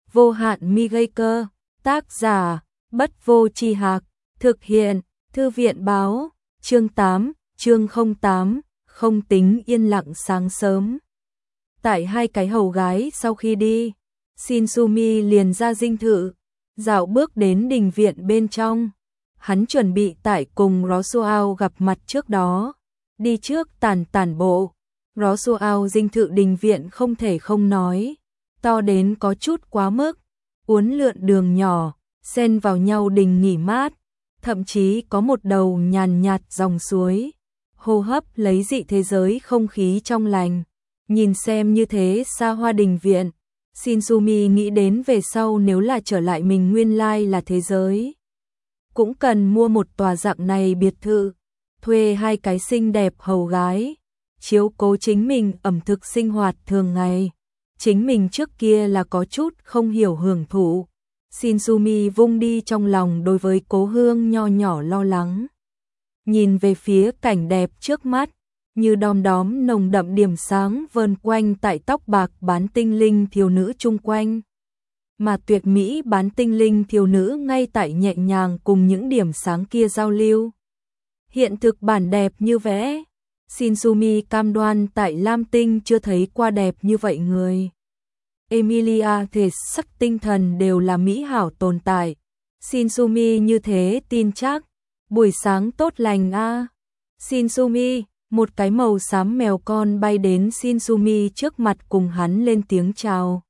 vô hạn mi gây cơ, tác giả, Bất Vô Tri Hạc, thực hiện, Thư viện báo, chương 8, chương 08, không tính yên lặng sáng sớm. Tại hai cái hầu gái sau khi đi, Shinsumi liền ra dinh thự, dạo bước đến đình viện bên trong. Hắn chuẩn bị tại cùng Rosuao gặp mặt trước đó, đi trước tản bộ. Rosuao dinh thự đình viện không thể không nói, to đến có chút quá mức, uốn lượn đường nhỏ, xen vào nhau đình nghỉ mát, thậm chí có một đầu nhàn nhạt dòng suối, hô hấp lấy dị thế giới không khí trong lành. Nhìn xem như thế xa hoa đình viện, Shinsumi nghĩ đến về sau nếu là trở lại mình nguyên lai là thế giới, cũng cần mua một tòa dạng này biệt thự, thuê hai cái xinh đẹp hầu gái, chiếu cố chính mình ẩm thực sinh hoạt thường ngày. Chính mình trước kia là có chút không hiểu hưởng thụ. Shinsumi vung đi trong lòng đối với cố hương nho nhỏ lo lắng. Nhìn về phía cảnh đẹp trước mắt, như đom đóm nồng đậm điểm sáng vờn quanh tại tóc bạc bán tinh linh thiếu nữ chung quanh. Mà tuyệt mỹ bán tinh linh thiếu nữ ngay tại nhẹ nhàng cùng những điểm sáng kia giao lưu. Hiện thực bản đẹp như vẽ, Shinsumi cam đoan tại Lam Tinh chưa thấy qua đẹp như vậy người. Emilia thể sắc tinh thần đều là mỹ hảo tồn tại. Shinsumi như thế tin chắc, buổi sáng tốt lành a. Shinsumi, một cái màu xám mèo con bay đến Shinsumi trước mặt cùng hắn lên tiếng chào.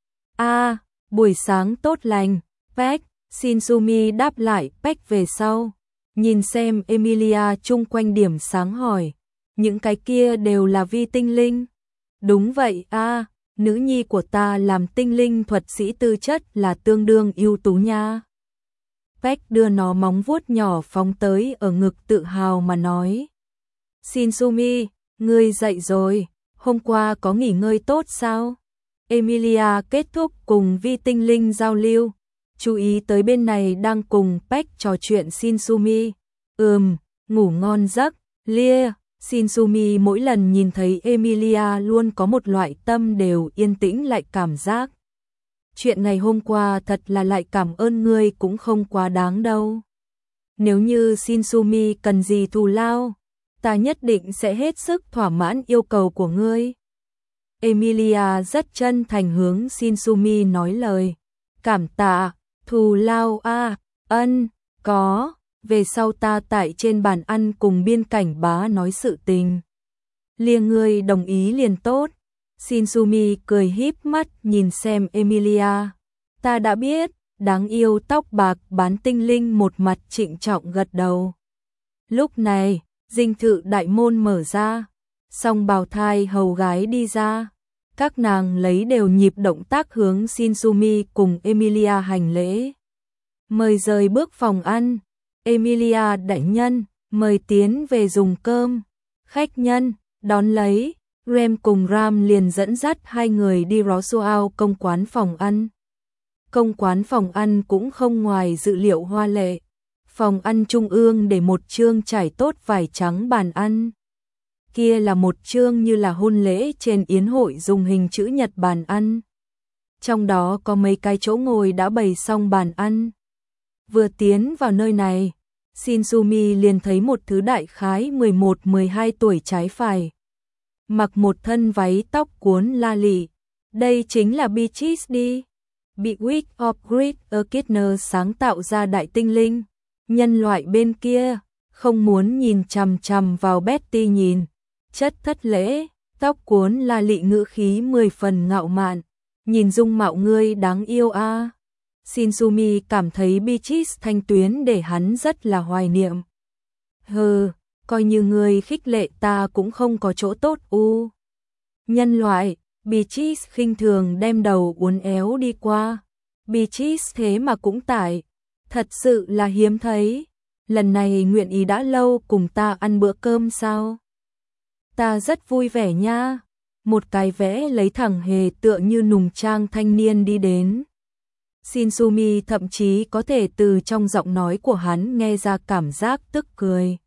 A, buổi sáng tốt lành, Peck. Shinsumi đáp lại Peck về sau. Nhìn xem Emilia chung quanh điểm sáng hỏi, những cái kia đều là vi tinh linh. Đúng vậy a, nữ nhi của ta làm tinh linh thuật sĩ tư chất là tương đương ưu tú nha. Peck đưa nó móng vuốt nhỏ phóng tới ở ngực tự hào mà nói. Shinsumi, ngươi dậy rồi, hôm qua có nghỉ ngơi tốt sao? Emilia kết thúc cùng vi tinh linh giao lưu, chú ý tới bên này đang cùng Peck trò chuyện Shinsumi. Ngủ ngon giấc, lia. Shinsumi mỗi lần nhìn thấy Emilia luôn có một loại tâm đều yên tĩnh lại cảm giác. Chuyện ngày hôm qua thật là lại cảm ơn ngươi cũng không quá đáng đâu. Nếu như Shinsumi cần gì thù lao, ta nhất định sẽ hết sức thỏa mãn yêu cầu của ngươi. Emilia rất chân thành hướng Shinsumi nói lời. Cảm tạ, thù lao a, có. Về sau ta tại trên bàn ăn cùng biên cảnh bá nói sự tình. Lia ngươi đồng ý liền tốt. Shinsumi cười híp mắt nhìn xem Emilia. Ta đã biết, đáng yêu tóc bạc bán tinh linh một mặt trịnh trọng gật đầu. Lúc này, dinh thự đại môn mở ra, song bào thai hầu gái đi ra. Các nàng lấy đều nhịp động tác hướng Shinsumi cùng Emilia hành lễ. Mời rời bước phòng ăn. Emilia đại nhân, mời tiến về dùng cơm. Khách nhân, đón lấy. Rem cùng Ram liền dẫn dắt hai người đi Rosuao công quán phòng ăn. Công quán phòng ăn cũng không ngoài dự liệu hoa lệ. Phòng ăn trung ương để một chương trải tốt vải trắng bàn ăn. Kia là một chương như là hôn lễ trên yến hội dùng hình chữ nhật bàn ăn. Trong đó có mấy cái chỗ ngồi đã bày xong bàn ăn. Vừa tiến vào nơi này, Shinsumi liền thấy một thứ đại khái 11-12 tuổi trái phải. Mặc một thân váy tóc cuốn la lị. Đây chính là Beatrice đi. Bewitch of Great Echidna sáng tạo ra đại tinh linh. Nhân loại bên kia, không muốn nhìn chằm chằm vào Betty nhìn. Chất thất lễ, tóc cuốn la lị ngữ khí 10 phần ngạo mạn. Nhìn dung mạo ngươi đáng yêu a. Shinsumi cảm thấy Beatrice thanh tuyến để hắn rất là hoài niệm. Hừ, coi như ngươi khích lệ ta cũng không có chỗ tốt u. Nhân loại, Beatrice khinh thường đem đầu uốn éo đi qua. Beatrice thế mà cũng tải, thật sự là hiếm thấy. Lần này nguyện ý đã lâu cùng ta ăn bữa cơm sao? Ta rất vui vẻ nha. Một cái vẽ lấy thẳng hề tựa như nùng trang thanh niên đi đến. Shinsumi thậm chí có thể từ trong giọng nói của hắn nghe ra cảm giác tức cười.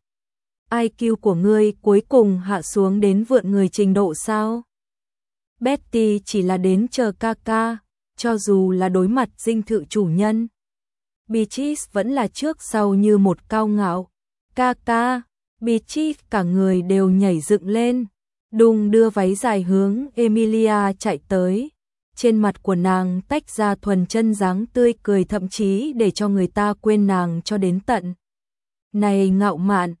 IQ của ngươi cuối cùng hạ xuống đến vượn người trình độ sao? Betty chỉ là đến chờ ca ca, cho dù là đối mặt dinh thự chủ nhân. Beatrice vẫn là trước sau như một cao ngạo. Ca ca, Beatrice cả người đều nhảy dựng lên, đùng đưa váy dài hướng Emilia chạy tới. Trên mặt của nàng tách ra thuần chân dáng tươi cười, thậm chí để cho người ta quên nàng cho đến tận. Này ngạo mạn,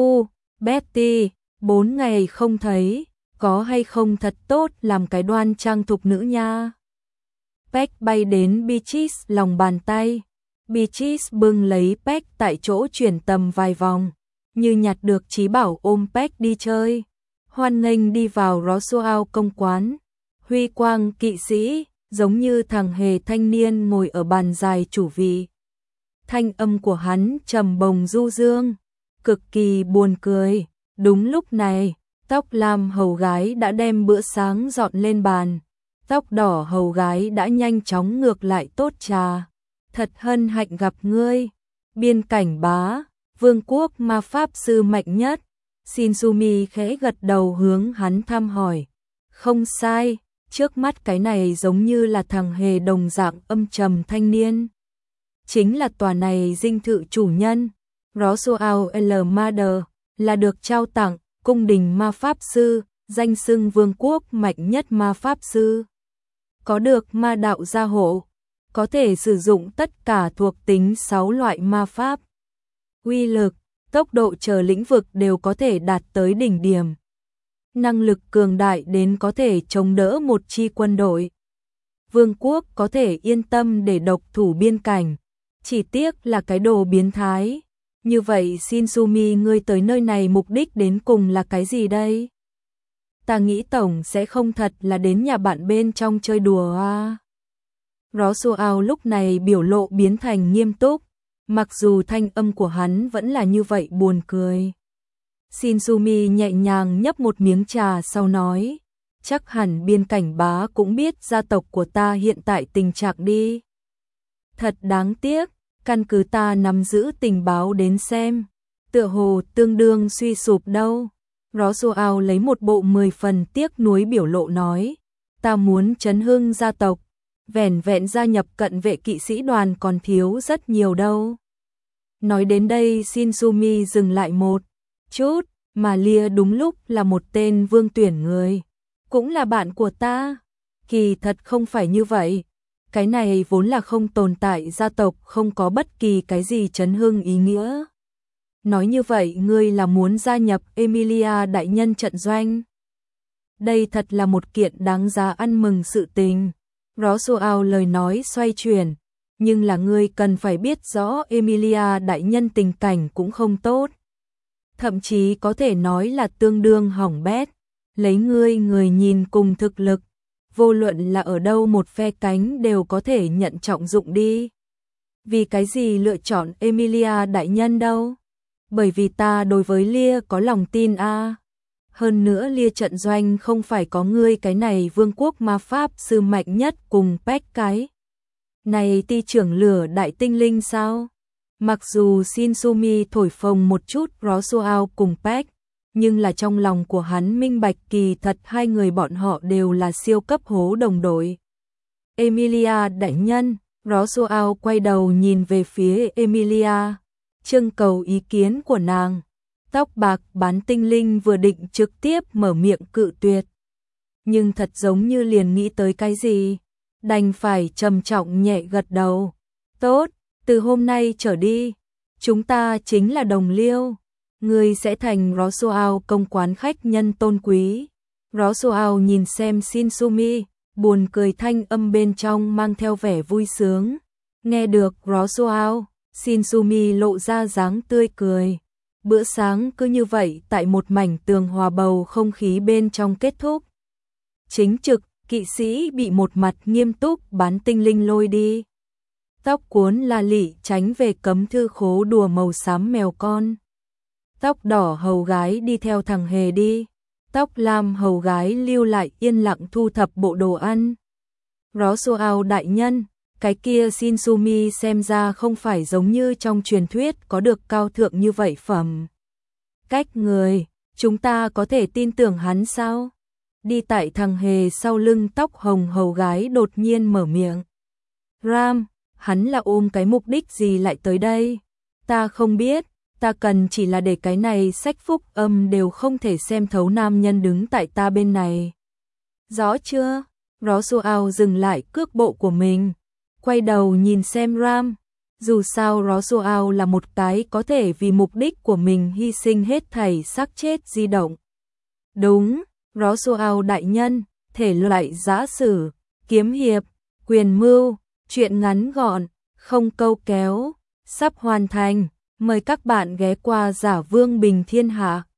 Betty, 4 ngày không thấy, có hay không thật tốt làm cái đoan trang thục nữ nha. Peck bay đến Beatrice lòng bàn tay. Beatrice bưng lấy Peck tại chỗ chuyển tầm vài vòng, như nhặt được trí bảo ôm Peck đi chơi. Hoan nghênh đi vào Roswell công quán. Huy quang kỵ sĩ, giống như thằng hề thanh niên ngồi ở bàn dài chủ vị. Thanh âm của hắn trầm bồng du dương, cực kỳ buồn cười. Đúng lúc này, tóc lam hầu gái đã đem bữa sáng dọn lên bàn. Tóc đỏ hầu gái đã nhanh chóng ngược lại tốt trà. Thật hân hạnh gặp ngươi. Biên cảnh bá, vương quốc ma pháp sư mạnh nhất. Shinsumi khẽ gật đầu hướng hắn thăm hỏi. Không sai, trước mắt cái này giống như là thằng hề đồng dạng âm trầm thanh niên. Chính là tòa này dinh thự chủ nhân, Roswell L. Mader, là được trao tặng cung đình ma pháp sư, danh xưng vương quốc mạnh nhất ma pháp sư. Có được ma đạo gia hộ, có thể sử dụng tất cả thuộc tính 6 loại ma pháp. Uy lực, tốc độ chờ lĩnh vực đều có thể đạt tới đỉnh điểm. Năng lực cường đại đến có thể chống đỡ một chi quân đội. Vương quốc có thể yên tâm để độc thủ biên cảnh. Chỉ tiếc là cái đồ biến thái. Như vậy Shinsumi, ngươi tới nơi này mục đích đến cùng là cái gì đây? Ta nghĩ tổng sẽ không thật là đến nhà bạn bên trong chơi đùa à? Roswell lúc này biểu lộ biến thành nghiêm túc, mặc dù thanh âm của hắn vẫn là như vậy buồn cười. Shinsumi nhẹ nhàng nhấp một miếng trà sau nói, chắc hẳn biên cảnh bá cũng biết gia tộc của ta hiện tại tình trạng đi. Thật đáng tiếc, căn cứ ta nắm giữ tình báo đến xem, tựa hồ tương đương suy sụp đâu. Roswell lấy một bộ 10 phần tiếc nuối biểu lộ nói, ta muốn chấn hưng gia tộc, vẻn vẹn gia nhập cận vệ kỵ sĩ đoàn còn thiếu rất nhiều đâu. Nói đến đây Shinsumi dừng lại một chút, mà Lia đúng lúc là một tên vương tuyển người, cũng là bạn của ta. Kỳ thật không phải như vậy, cái này vốn là không tồn tại, gia tộc không có bất kỳ cái gì chấn hưng ý nghĩa. Nói như vậy ngươi là muốn gia nhập Emilia đại nhân trận doanh. Đây thật là một kiện đáng giá ăn mừng sự tình. Roswell lời nói xoay chuyển, nhưng là ngươi cần phải biết rõ Emilia đại nhân tình cảnh cũng không tốt. Thậm chí có thể nói là tương đương hỏng bét. Lấy ngươi người nhìn cùng thực lực, vô luận là ở đâu một phe cánh đều có thể nhận trọng dụng đi. Vì cái gì lựa chọn Emilia đại nhân đâu? Bởi vì ta đối với Lia có lòng tin a. Hơn nữa Lia trận doanh không phải có ngươi cái này vương quốc ma pháp sư mạnh nhất cùng Peck cái này ti trưởng lửa đại tinh linh sao? Mặc dù Shinsumi thổi phồng một chút Roswell cùng Peck, nhưng là trong lòng của hắn minh bạch kỳ thật hai người bọn họ đều là siêu cấp hố đồng đội. Emilia đại nhân, Roswell quay đầu nhìn về phía Emilia, trưng cầu ý kiến của nàng. Tóc bạc bán tinh linh vừa định trực tiếp mở miệng cự tuyệt, nhưng thật giống như liền nghĩ tới cái gì, đành phải trầm trọng nhẹ gật đầu. Tốt, từ hôm nay trở đi, chúng ta chính là đồng liêu. Ngươi sẽ thành Roswell công quán khách nhân tôn quý. Roswell nhìn xem Shinsumi, buồn cười thanh âm bên trong mang theo vẻ vui sướng. Nghe được Roswell, Shinsumi lộ ra dáng tươi cười. Bữa sáng cứ như vậy tại một mảnh tường hòa bầu không khí bên trong kết thúc. Chính trực, kỵ sĩ bị một mặt nghiêm túc bán tinh linh lôi đi. Tóc cuốn la lị tránh về cấm thư khố đùa màu xám mèo con. Tóc đỏ hầu gái đi theo thằng hề đi. Tóc lam hầu gái lưu lại yên lặng thu thập bộ đồ ăn. Roswell đại nhân, cái kia Shinsumi xem ra không phải giống như trong truyền thuyết có được cao thượng như vậy phẩm. Cách người, chúng ta có thể tin tưởng hắn sao? Đi tại thằng hề sau lưng tóc hồng hầu gái đột nhiên mở miệng. Ram, hắn là ôm cái mục đích gì lại tới đây? Ta không biết, ta cần chỉ là để cái này sách phúc âm đều không thể xem thấu nam nhân đứng tại ta bên này. Rõ chưa? Roswell dừng lại cước bộ của mình, quay đầu nhìn xem Ram. Dù sao Roswell là một cái có thể vì mục đích của mình hy sinh hết thảy xác chết di động. Đúng, Roswell đại nhân, thể loại giã sử, kiếm hiệp, quyền mưu, chuyện ngắn gọn, không câu kéo, sắp hoàn thành. Mời các bạn ghé qua Giả Vương Bình Thiên Hạ.